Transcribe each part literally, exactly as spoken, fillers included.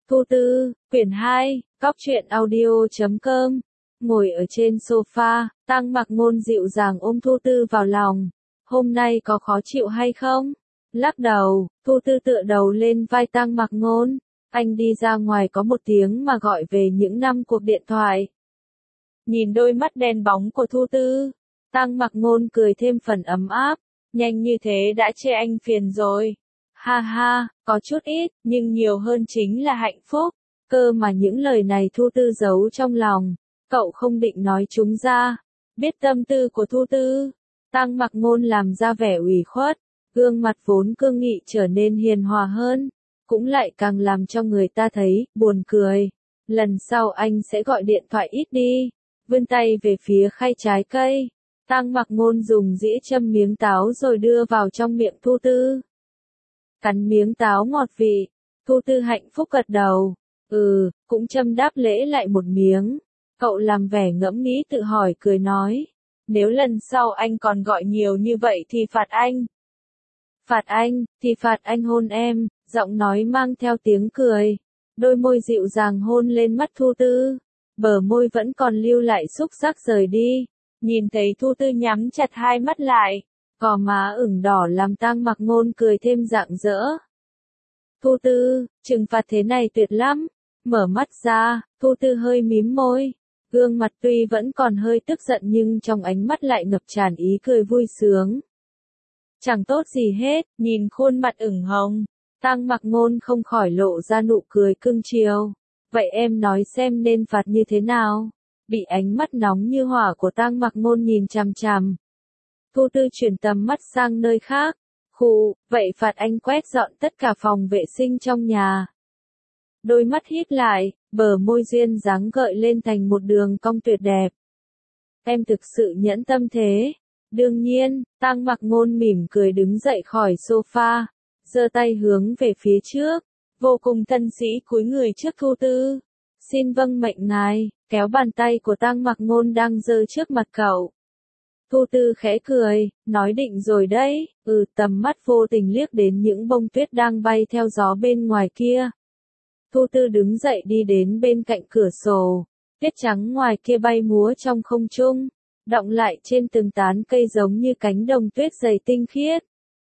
Thu Tư, quyển hai, cóc truyện audio chấm com. Ngồi ở trên sofa, Tăng Mặc Ngôn dịu dàng ôm Thu Tư vào lòng. Hôm nay có khó chịu hay không? Lắc đầu, Thu Tư tựa đầu lên vai Tăng Mặc Ngôn. Anh đi ra ngoài có một tiếng mà gọi về những năm cuộc điện thoại. Nhìn đôi mắt đen bóng của Thu Tư, Tăng Mặc Ngôn cười thêm phần ấm áp. Nhanh như thế đã chê anh phiền rồi. Ha ha, có chút ít, nhưng nhiều hơn chính là hạnh phúc. Cơ mà những lời này Thu Tư giấu trong lòng. Cậu không định nói chúng ra. Biết tâm tư của Thu Tư, Tăng Mặc Ngôn làm ra vẻ ủy khuất. Gương mặt vốn cương nghị trở nên hiền hòa hơn. Cũng lại càng làm cho người ta thấy buồn cười. Lần sau anh sẽ gọi điện thoại ít đi. Vươn tay về phía khay trái cây. Tăng Mặc Ngôn dùng dĩa châm miếng táo rồi đưa vào trong miệng Thu Tư. Cắn miếng táo ngọt vị. Thu Tư hạnh phúc gật đầu. Ừ, cũng châm đáp lễ lại một miếng. Cậu làm vẻ ngẫm nghĩ tự hỏi cười nói. Nếu lần sau anh còn gọi nhiều như vậy thì phạt anh. Phạt anh, thì phạt anh hôn em, giọng nói mang theo tiếng cười. Đôi môi dịu dàng hôn lên mắt Thu Tư. Bờ môi vẫn còn lưu lại xúc giác rời đi. Nhìn thấy Thu Tư nhắm chặt hai mắt lại. Gò má ửng đỏ làm Tăng Mặc Ngôn cười thêm rạng rỡ. Thu Tư, trừng phạt thế này tuyệt lắm. Mở mắt ra, Thu Tư hơi mím môi. Gương mặt tuy vẫn còn hơi tức giận nhưng trong ánh mắt lại ngập tràn ý cười vui sướng. Chẳng tốt gì hết, nhìn khuôn mặt ửng hồng. Tăng Mặc Ngôn không khỏi lộ ra nụ cười cưng chiều. Vậy em nói xem nên phạt như thế nào? Bị ánh mắt nóng như hỏa của Tăng Mặc Ngôn nhìn chằm chằm. Thu Tư chuyển tầm mắt sang nơi khác. Khụ, vậy phạt anh quét dọn tất cả phòng vệ sinh trong nhà. Đôi mắt híp lại, bờ môi duyên dáng gợi lên thành một đường cong tuyệt đẹp. Em thực sự nhẫn tâm thế. Đương nhiên, Tăng Mặc Ngôn mỉm cười đứng dậy khỏi sofa, giơ tay hướng về phía trước, vô cùng thân sĩ cúi người trước Thu Tư. Xin vâng mệnh ngài, kéo bàn tay của Tăng Mặc Ngôn đang giơ trước mặt cậu. Thu Tư khẽ cười, nói định rồi đấy, ừ tầm mắt vô tình liếc đến những bông tuyết đang bay theo gió bên ngoài kia. Thu Tư đứng dậy đi đến bên cạnh cửa sổ, tuyết trắng ngoài kia bay múa trong không trung, đọng lại trên từng tán cây giống như cánh đồng tuyết dày tinh khiết.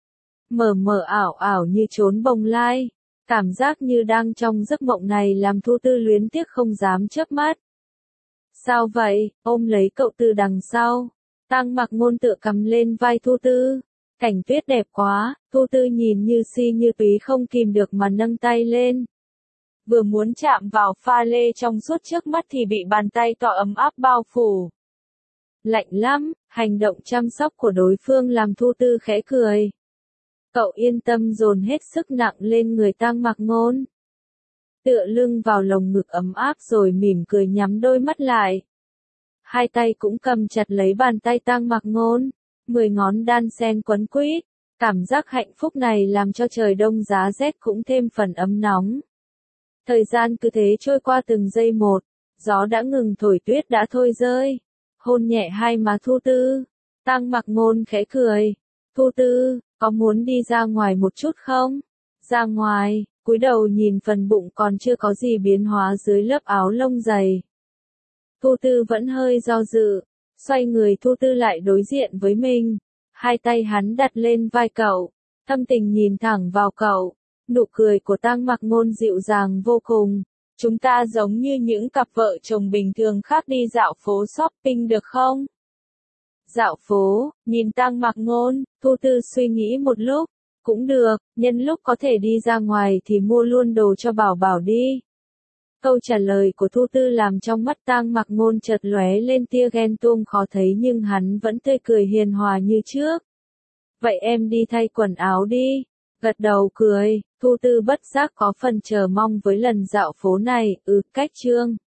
Mờ mờ ảo ảo như trốn bồng lai, cảm giác như đang trong giấc mộng này làm Thu Tư luyến tiếc không dám chớp mắt. Sao vậy, ôm lấy cậu từ đằng sau. Tăng Mặc Ngôn tựa cầm lên vai Thu Tư. Cảnh tuyết đẹp quá, Thu Tư nhìn như si như túy không kìm được mà nâng tay lên. Vừa muốn chạm vào pha lê trong suốt trước mắt thì bị bàn tay to ấm áp bao phủ. Lạnh lắm, hành động chăm sóc của đối phương làm Thu Tư khẽ cười. Cậu yên tâm dồn hết sức nặng lên người Tăng Mặc Ngôn. Tựa lưng vào lồng ngực ấm áp rồi mỉm cười nhắm đôi mắt lại. Hai tay cũng cầm chặt lấy bàn tay Tăng Mặc Ngôn, mười ngón đan xen quấn quýt. Cảm giác hạnh phúc này làm cho trời đông giá rét cũng thêm phần ấm nóng. Thời gian cứ thế trôi qua từng giây một, gió đã ngừng thổi tuyết đã thôi rơi. Hôn nhẹ hai má Thu Tư, Tăng Mặc Ngôn khẽ cười. Thu Tư, có muốn đi ra ngoài một chút không? Ra ngoài, cúi đầu nhìn phần bụng còn chưa có gì biến hóa dưới lớp áo lông dày. Thu Tư vẫn hơi do dự, xoay người Thu Tư lại đối diện với mình. Hai tay hắn đặt lên vai cậu, thâm tình nhìn thẳng vào cậu. Nụ cười của Tăng Mặc Ngôn dịu dàng vô cùng. Chúng ta giống như những cặp vợ chồng bình thường khác đi dạo phố shopping được không? Dạo phố, nhìn Tăng Mặc Ngôn, Thu Tư suy nghĩ một lúc. Cũng được, nhân lúc có thể đi ra ngoài thì mua luôn đồ cho Bảo Bảo đi. Câu trả lời của Thu Tư làm trong mắt Tăng Mặc Ngôn chợt lóe lên tia ghen tuông khó thấy nhưng hắn vẫn tươi cười hiền hòa như trước. Vậy em đi thay quần áo đi. Gật đầu cười, Thu Tư bất giác có phần chờ mong với lần dạo phố này. Ừ, cách chương.